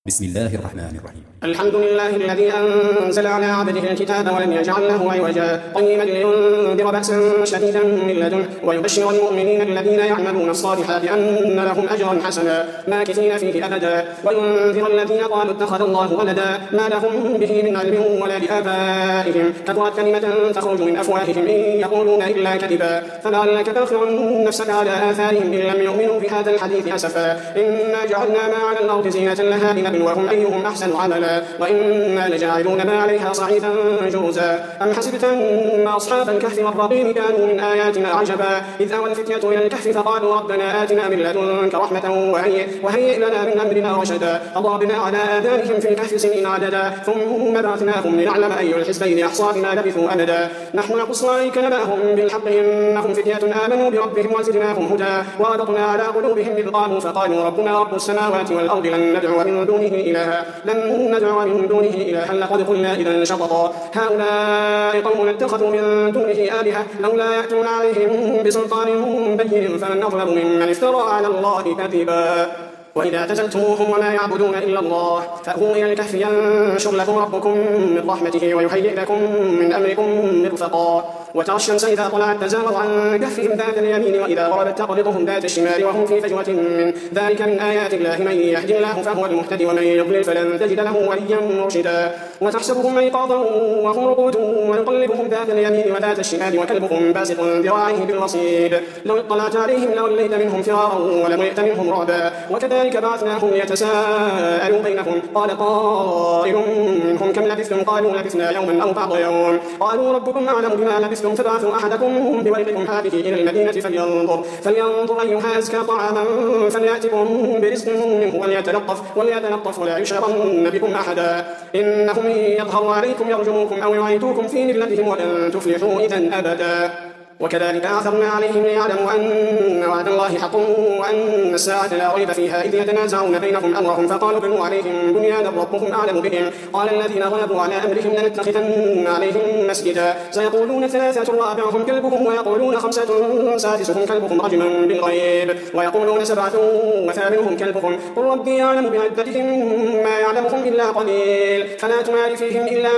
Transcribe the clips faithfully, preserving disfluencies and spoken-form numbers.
بسم الله الرحمن الرحيم. الحمد لله الذي أنزل على عبده الكتاب ولم يجعل له عوجا قيما لينذر بأسا شديدا من لدنه ويبشر المؤمنين الذين يعملون الصالحات أن لهم أجرا حسنا ماكثين فيه أبدا وينذر الذين قالوا اتخذ الله ولدا ما لهم به من علم ولا لآبائهم كبرت كلمة تخرج من أفواههم إن يقولون إلا كذبا فلعلك باخع نفسك على آثارهم إن لم يؤمنوا بهذا الحديث أسفا إنا جعلنا ما على الأرض زينة لها لنبلوهم أيهم أحسن عملا وإنا لجاعلون ما عليها صعيدا جرزا أم حسبت أن أصحاب الكهف والرقيم كانوا من آياتنا عجبا إذ أوى الفتية إلى الكهف فقالوا ربنا آتنا من لدنك رحمة وهيئ, وهيئ لنا من أمرنا رشدا فضربنا على آذانهم في الكهف سنين عددا ثم بعثناهم لنعلم أي الحزبين أحصى بما لبثوا أمدا نحن نقص عليك نبأهم بالحق إنهم فتية آمنوا بربهم وزدناهم هدى وربطنا على قلوبهم إذ قاموا فقالوا ربنا رب السماوات والأرض لن ندعو من دونه إلها لن ندعو من دونه إلها لقد قلنا إذا شططا هؤلاء قوم اتخذوا من دونه آلهة لولا يأتون عليهم بسلطان بين فمن أظلم ممن افترى على الله كذبا وإذا اعتزلتموهم وما يعبدون إلا الله فأووا إلى الكهف ينشر لكم ربكم من رحمته ويهيئ لكم من أمركم مرفقا وترى الشمس إذا طلعت تزاور عن كهفهم ذات اليمين وإذا غربت تقرضهم ذات الشمال وهم في فجوة من ذلك من آيات الله من يهدي الله فهو المهتدي ومن يضلل فلن تجد له وليا مرشدا وتحسبهم أيقاظا وهم رقود ونقلبهم ذات اليمين وذات الشمال وكلبهم باسط ذراعيه بالوصيد لو اطلعت عليهم لوليت منهم فرارا ولملئت منهم رعبا وكذلك بعثناهم ليتساءلوا بينهم قال قائل منهم كم لبثتم قالوا لبثنا يوما أو بعض يوم قالوا ربكم أعلم بما لبثتم فابعثوا أحدكم بورقكم هذه إلى المدينة فلينظر فلينظر أيها أزكى طعاما فليأتكم برزق منه وليتلطف وليتلطف ولا يشعرن بكم أحدا إنهم يظهروا عليكم يرجموكم أو يعيدوكم في ملتهم ولن تفلحوا إذا أبدا وكذلك أعثرنا عليهم ليعلموا أن وعد الله حق وأن الساعة لا ريب فيها إذ يتنازعون بينهم أمرهم فقالوا بنوا عليهم بنيانا ربهم أعلم بهم قال الذين غلبوا على أمرهم لنتخذن عليهم مسجدا سيقولون ثلاثة رابعهم كلبهم ويقولون خمسة سادسهم كلبهم رجما بالغيب ويقولون سبعة وثامنهم كلبهم قل ربي يعلم بعدتهم ما يعلمهم إلا قليل فلا تمار فيهم إلا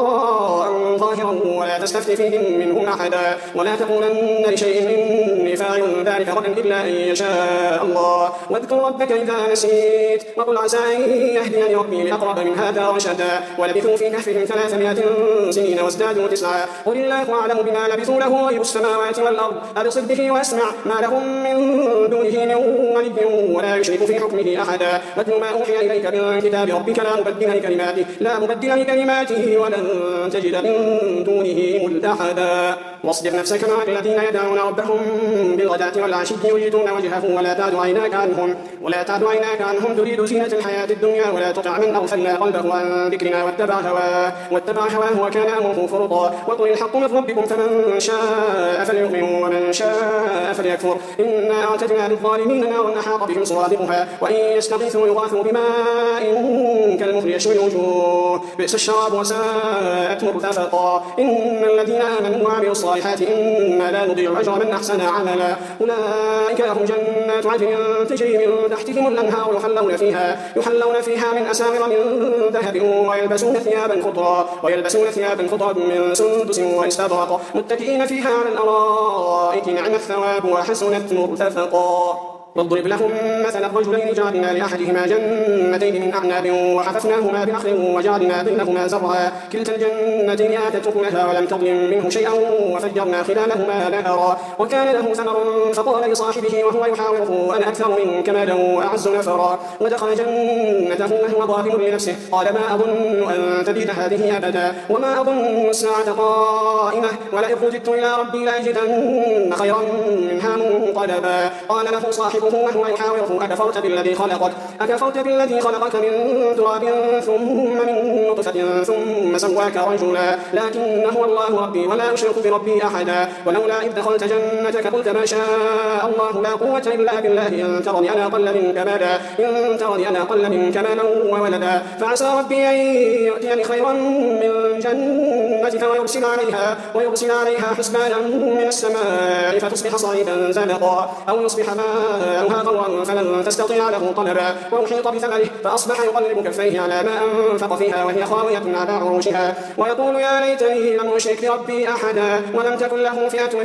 مراء ظاهرا ولا تستفت فيهم منهم أحدا ولا تقولن لشيء إني فاعل ذلك غدا إلا أن يشاء الله واذكر ربك إذا نسيت وقل عسى أن يهديني ربي لأقرب من هذا رشدا ولبثوا في كهفهم ثلاثمائة سنين وازدادوا تسعا قل الله أعلم بما لبثوا له غيب السماوات والأرض أبصر به وأسمع ما لهم من دونه من ولي ولا يشرك في حكمه أحدا واتل ما أوحي إليك من كتاب ربك لا مبدل لكلماته لا مبدل لكلماته ولن تجد من دونه ملتحدا واصبر نفسك مع الذين يدعون ربهم بالغداة والعشي يريدون وجهه ولا تعد عيناك عنهم ولا تعد عيناك عنهم تريد زينة الحياة الدنيا ولا تطع من أغفلنا قلبه عن ذكرنا واتبع هواه واتبع هواه وكان أمره فرطا وقل الحق من ربكم فمن شاء فليؤمن ومن شاء فليكفر إنا أعتدنا للظالمين نارا أحاط بهم سرادقها وإن يستغيثوا يغاثوا بماء كالمهل يشوي الوجوه بئس الشراب وساءت مرتفقا إن الذين آمنوا وعملوا الصالحات إنا لا نضيع أجر من أحسن عملا أولئك لهم جنات عدن تجري من تحتهم الأنهار يحلون فيها يحلون فيها من أساور من ذهب ويلبسون ثيابا خضرا ويلبسون ثيابا خضرا من سندس واستبرق متكئين فيها على الأرائك نعم الثواب وحسنت مرتفقا واضرب لهم مثل الرجلين جعلنا لأحدهما جنتين من أعناب وحففناهما بنخل وجعلنا بينهما زرعا كلتا الجنتين آتت أكلها ولم تظلم منه شيئا وفجرنا خلالهما نهرا وكان له ثمر فقال لصاحبه وهو يحاوره أنا أكثر منك مالا وأعز نفرا ودخل جنته وهو ظالم لنفسه قال ما أظن أن تبيد هذه أبدا وما أظن الساعة قائمة ولئن رددت إلى ربي لأجدن خيرا منها منقلبا قال له صاحبه وهو يحاوره أكفرت بالذي خلقك أكفرت بالذي خلقك من تراب ثم من نطفة ثم سواك رجلا لكن هو الله ربي ولا أشرك بربي أحدا ولولا إذ دخلت جنتك قلت ما شاء الله لا قوة إلا بالله إن ترني أنا أقل منك مالا إن ترني أنا أقل منك مالا وولدا فعسى ربي أن يؤتيني خيرا من جنتك ويرسل عليها ويرسل عليها حسبانا من السماء فتصبح صعيدا زلقا أو يصبح ماء جاءوها ضرا فلن تستطيع له طلبا وأحيط بثمره فأصبح يقلب كفيه على ما أنفق فيها وهي خاوية على عروشها ويقول يا ليتني لم أشرك بربي أحدا ولم تكن له فئة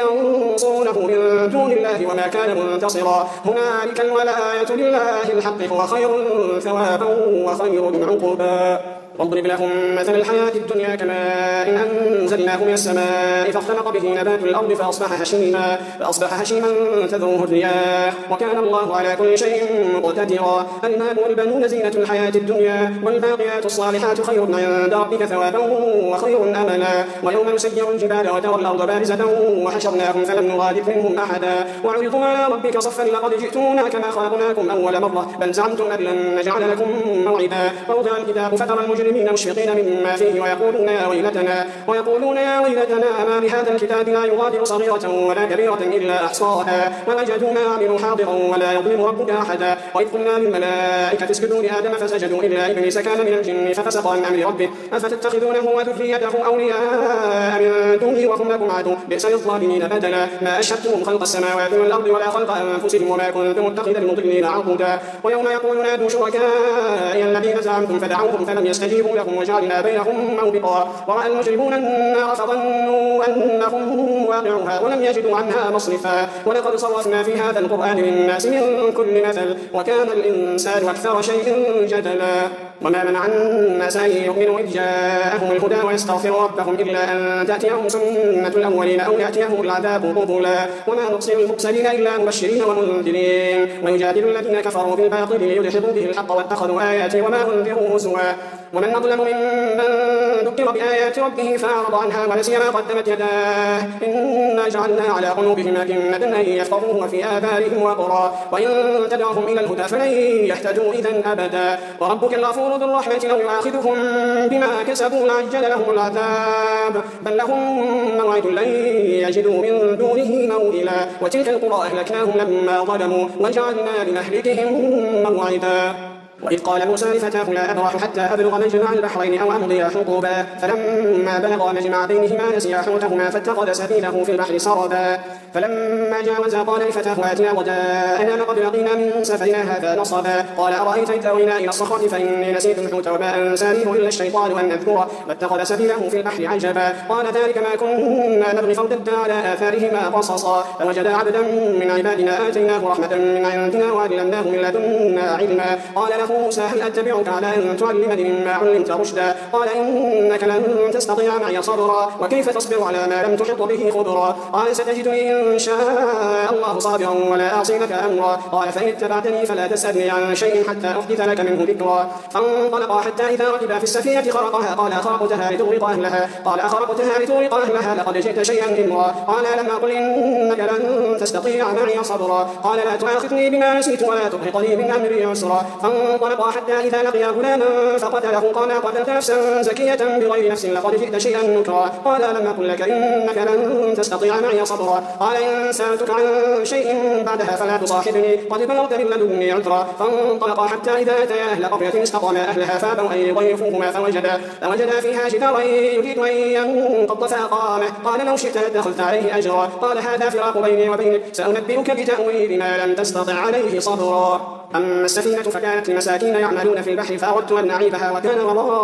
ينصرونه من دون الله وما كان منتصرا هنالك الولاية لله الحق هو خير ثوابا وخير عقبا واضرب لهم مثل الحياة الدنيا كماء إن أنزلناه من السماء فاختلط به نبات الأرض فأصبح هشيما فأصبح هشيما تذروه الرياح وكان الله على كل شيء مقتدرا المال والبنون زينة الحياة الدنيا والباقيات الصالحات خير عند ربك ثوابا وخير أملا ويوم نسير الجبال وترى الأرض بارزة وحشرناهم فلم نغادر منهم أحدا وعرضوا على ربك صفا لقد جئتونا كما خلقناكم أول مرة بل زعمتم أن لن نجعل لكم موعدا ووضع الكتاب فترى المجرمين مشفقين مما فيه ويقولون يا ويلتنا ويقولون يا ويلتنا ما بهذا الكتاب لا يغادر صغيرة ولا كبيرة إلا أحصاها ووجدوا ما عملوا حاضرا ولا يظلم ربك أحدا وإذ قلنا للملائكة اسجدوا لآدم فسجدوا إلا إبليس كان من الجن ففسق عن أمر ربه أفتتخذونه وذريته أولياء من دونه وهم لكم عدو بئس للظالمين بدلا ما أشهدتهم خلق السماوات والأرض ولا خلق أنفسهم وما كنت متخذ المضلين عضدا ويوم يقول نادوا شركائي الذين زعمتم فدعوهم فلم يستجيبوا لهم وجعلنا بينهم موبقا ورأى المجرمون النار فظنوا أنهم واقعوها ولم يجدوا عنها مصرفا ولقد صرفنا في هذا القرآن للناس من كل مثل وكان الإنسان أكثر شيء جدلا وما منع الناس أن يؤمنوا إذ جاءهم الهدى ويستغفروا ربهم إلا أن تأتيهم سنة الأولين أو يأتيهم العذاب قبلا وما نرسل المرسلين إلا مبشرين ومنذرين ويجادل الذين كفروا بالباطل ليدحضوا به الحق واتخذوا آياتي وما أنذروا هزوا ومن أظلم ممن ذكر بآيات ربه فأعرض عنها ونسي ما قدمت يداه إنا جعلنا على قلوبهم أكنة أن يفقهوه وفي آذانهم وقرا وإن تدعهم إلى الهدى فلن يهتدوا إذا أبدا وربك الغفور ذو الرحمة لو يؤاخذهم بما كسبوا لعجل لهم العذاب بل لهم موعد لن يجدوا من دونه موئلا وتلك القرى أهلكناهم لما ظلموا وجعلنا لمهلكهم موعدا وإذ قال موسى لفتاه لا أبرح حتى أبلغ مجمع البحرين أو أمضي حقوبا فلما بلغا مجمع بينهما نسيا حوتهما فاتخذ سبيله في البحر سربا فلما جاوزا قال لفتاه آتنا غداءنا لقد لقينا من سفرنا هذا نصبا قال أرأيت إذ أوينا إلى الصخرة فإني نسيت الحوت وما أنسانيه إلا الشيطان أن أذكره فاتخذ سبيله في البحر عجبا قال ذلك ما كنا نبغي فارتدا على آثارهما قصصا فوجدا عبدا من عبادنا آتيناه رحمة من عندنا وعلمناه من لدنا علما قال له موسى هل أتبعك على أن تعلمني مما علمت رشدا قال إنك لن تستطيع معي صبرا وكيف تصبر على ما لم تحط به خبرا قال ستجدني إن شاء الله صابرا ولا أعصي لك أمرا قال فإن اتبعتني فلا تسألني عن شيء حتى أحدث لك منه ذكرا فانطلقا حتى إذا ركبا في السفينة خرقها قال أخرقتها لتغرق أهلها قال أخرقتها لتغرق أهلها لقد جئت شيئا إمرا قال لم أقل إنك لن تستطيع معي صبرا قال لا تؤاخذني بما نسيت ولا ترهقني من أمري عسرا فانطلقا حتى إذا لقيا غلاما فقتله قال قتلت نفسا زكية بغير نفس لقد جئت شيئا نكرا قال لم أقل لك إنك لن تستطيع معي صبرا قال إن سألتك عن شيء بعدها فلا تصاحبني قد بلغت من لدني عذرا فانطلقا حتى إذا أتيا أهل قرية استقاما أهلها فابوا أن يضيفوهما فوجدا فوجدا فيها جدارا يريد أن ينقض فأقامه قال لو شئت لاتخذت عليه أجرا قال هذا فراق بيني وبينك سأنبئك بتأويل ما لم تستطع عليه صبرا أما السفينة فكانت لمساكين يعملون في البحر فأردت أن أعيبها وكان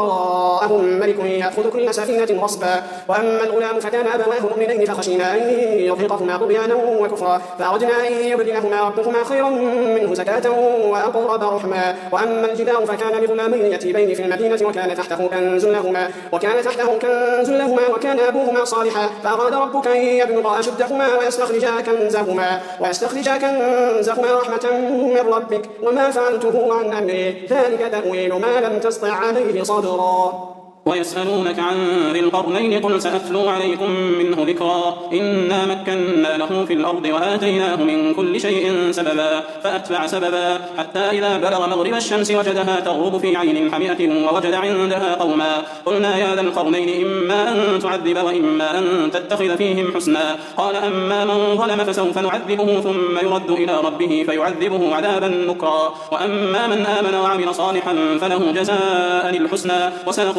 وراءهم ملك يأخذ كل سفينة غصبا وأما الغلام فكان أبواه مؤمنين فخشينا أن يرهقهما طغيانا وكفرا فأردنا أن يبدلهما ربهما خيرا منه زكاة وأقرب رحما وأما الجدار فكان لغلامين يتيمين في المدينة وكان تحته كنز لهما وكان تحته كنز لهما وكان أبوهما صالحا فأراد ربك أن يبلغا أشدهما ويستخرجا كنزهما ويستخرجا كنزهما رحمة من ربك وما فعلته عن أمري ذلك تأويل ما لم تستطع عليه صبرا ويسألونك عن ذي القرنين قل سأتلو عليكم منه ذكرا إنا مكنا له في الأرض وآتيناه من كل شيء سببا فأتبع سببا حتى إذا بلغ مغرب الشمس وجدها تغرب في عين حمئة ووجد عندها قوما قلنا يا ذا القرنين إما أن تعذب وإما أن تتخذ فيهم حسنا قال أما من ظلم فسوف نعذبه ثم يرد إلى ربه فيعذبه عذابا نكرا وأما من آمن وعمل صالحا فله جزاء الحسنى وسنقول له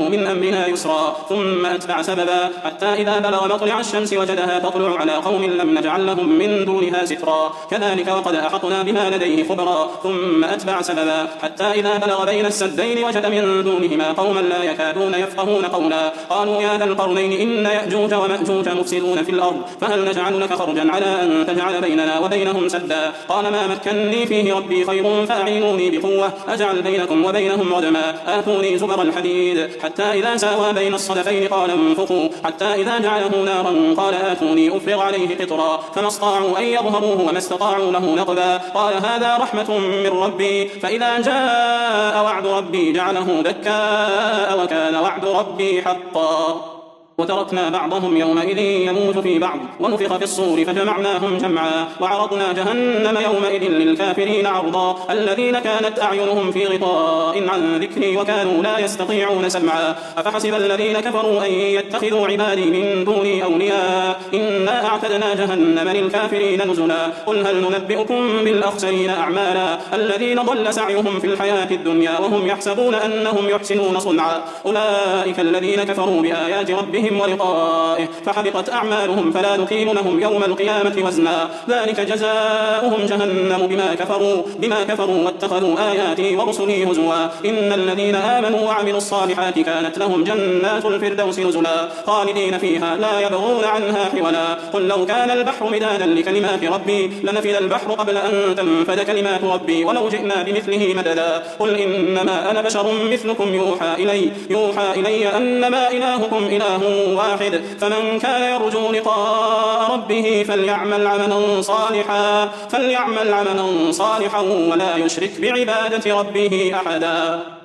له من أمرنا يسرا ثم أتبع سببا حتى إذا بلغ مطلع الشمس وجدها تطلع على قوم لم نجعل لهم من دونها سترا كذلك وقد أحطنا بما لديه خبرا ثم أتبع سببا حتى إذا بلغ بين السدين وجد من دونهما قوما لا يكادون يفقهون قولا قالوا يا ذا القرنين إن يأجوج ومأجوج مفسدون في الأرض فهل نجعل لك خرجا على أن تجعل بيننا وبينهم سدا قال ما مكنني فيه ربي خير فأعينوني بقوة أجعل بينكم وبينهم ردما آتوني زبر الحديد حتى إذا ساوى بين الصدفين قال انفخوا حتى إذا جعله نارا قال آتوني أفرغ عليه قطرا فما استطاعوا أن يظهروه وما استطاعوا له نقبا قال هذا رحمة من ربي فإذا جاء وعد ربي جعله دكاء وكان وعد ربي حقا وتركنا بعضهم يومئذ يموت في بعض ونفخ في الصور فجمعناهم جمعا وعرضنا جهنم يومئذ للكافرين عرضا الذين كانت أعينهم في غطاء عن ذكري وكانوا لا يستطيعون سمعا أفحسب الذين كفروا أن يتخذوا عبادي من دوني أولياء إنا أعتدنا جهنم للكافرين نزلا قل هل ننبئكم بالأخسرين أعمالا الذين ضل سعيهم في الحياة الدنيا وهم يحسبون أنهم يحسنون صنعا أولئك الذين كفروا بآيات ربهم ولقائه فحبطت أعمالهم فلا نقيم لهم يوم القيامة وزنا ذلك جزاؤهم جهنم بما كفروا بما كفروا واتخذوا آياتي ورسلي هزوا إن الذين آمنوا وعملوا الصالحات كانت لهم جنات الفردوس نزلا خالدين فيها لا يبغون عنها حولا قل لو كان البحر مدادا لكلمات ربي لنفد البحر قبل أن تنفد كلمات ربي ولو جئنا بمثله مددا قل إنما أنا بشر مثلكم يوحى إلي يوحى إلي أنما إلهكم إله واحد فمن كان يرجو لقاء ربه فليعمل عملا صالحا فليعمل عملا صالحا ولا يشرك بعبادة ربه أحدا.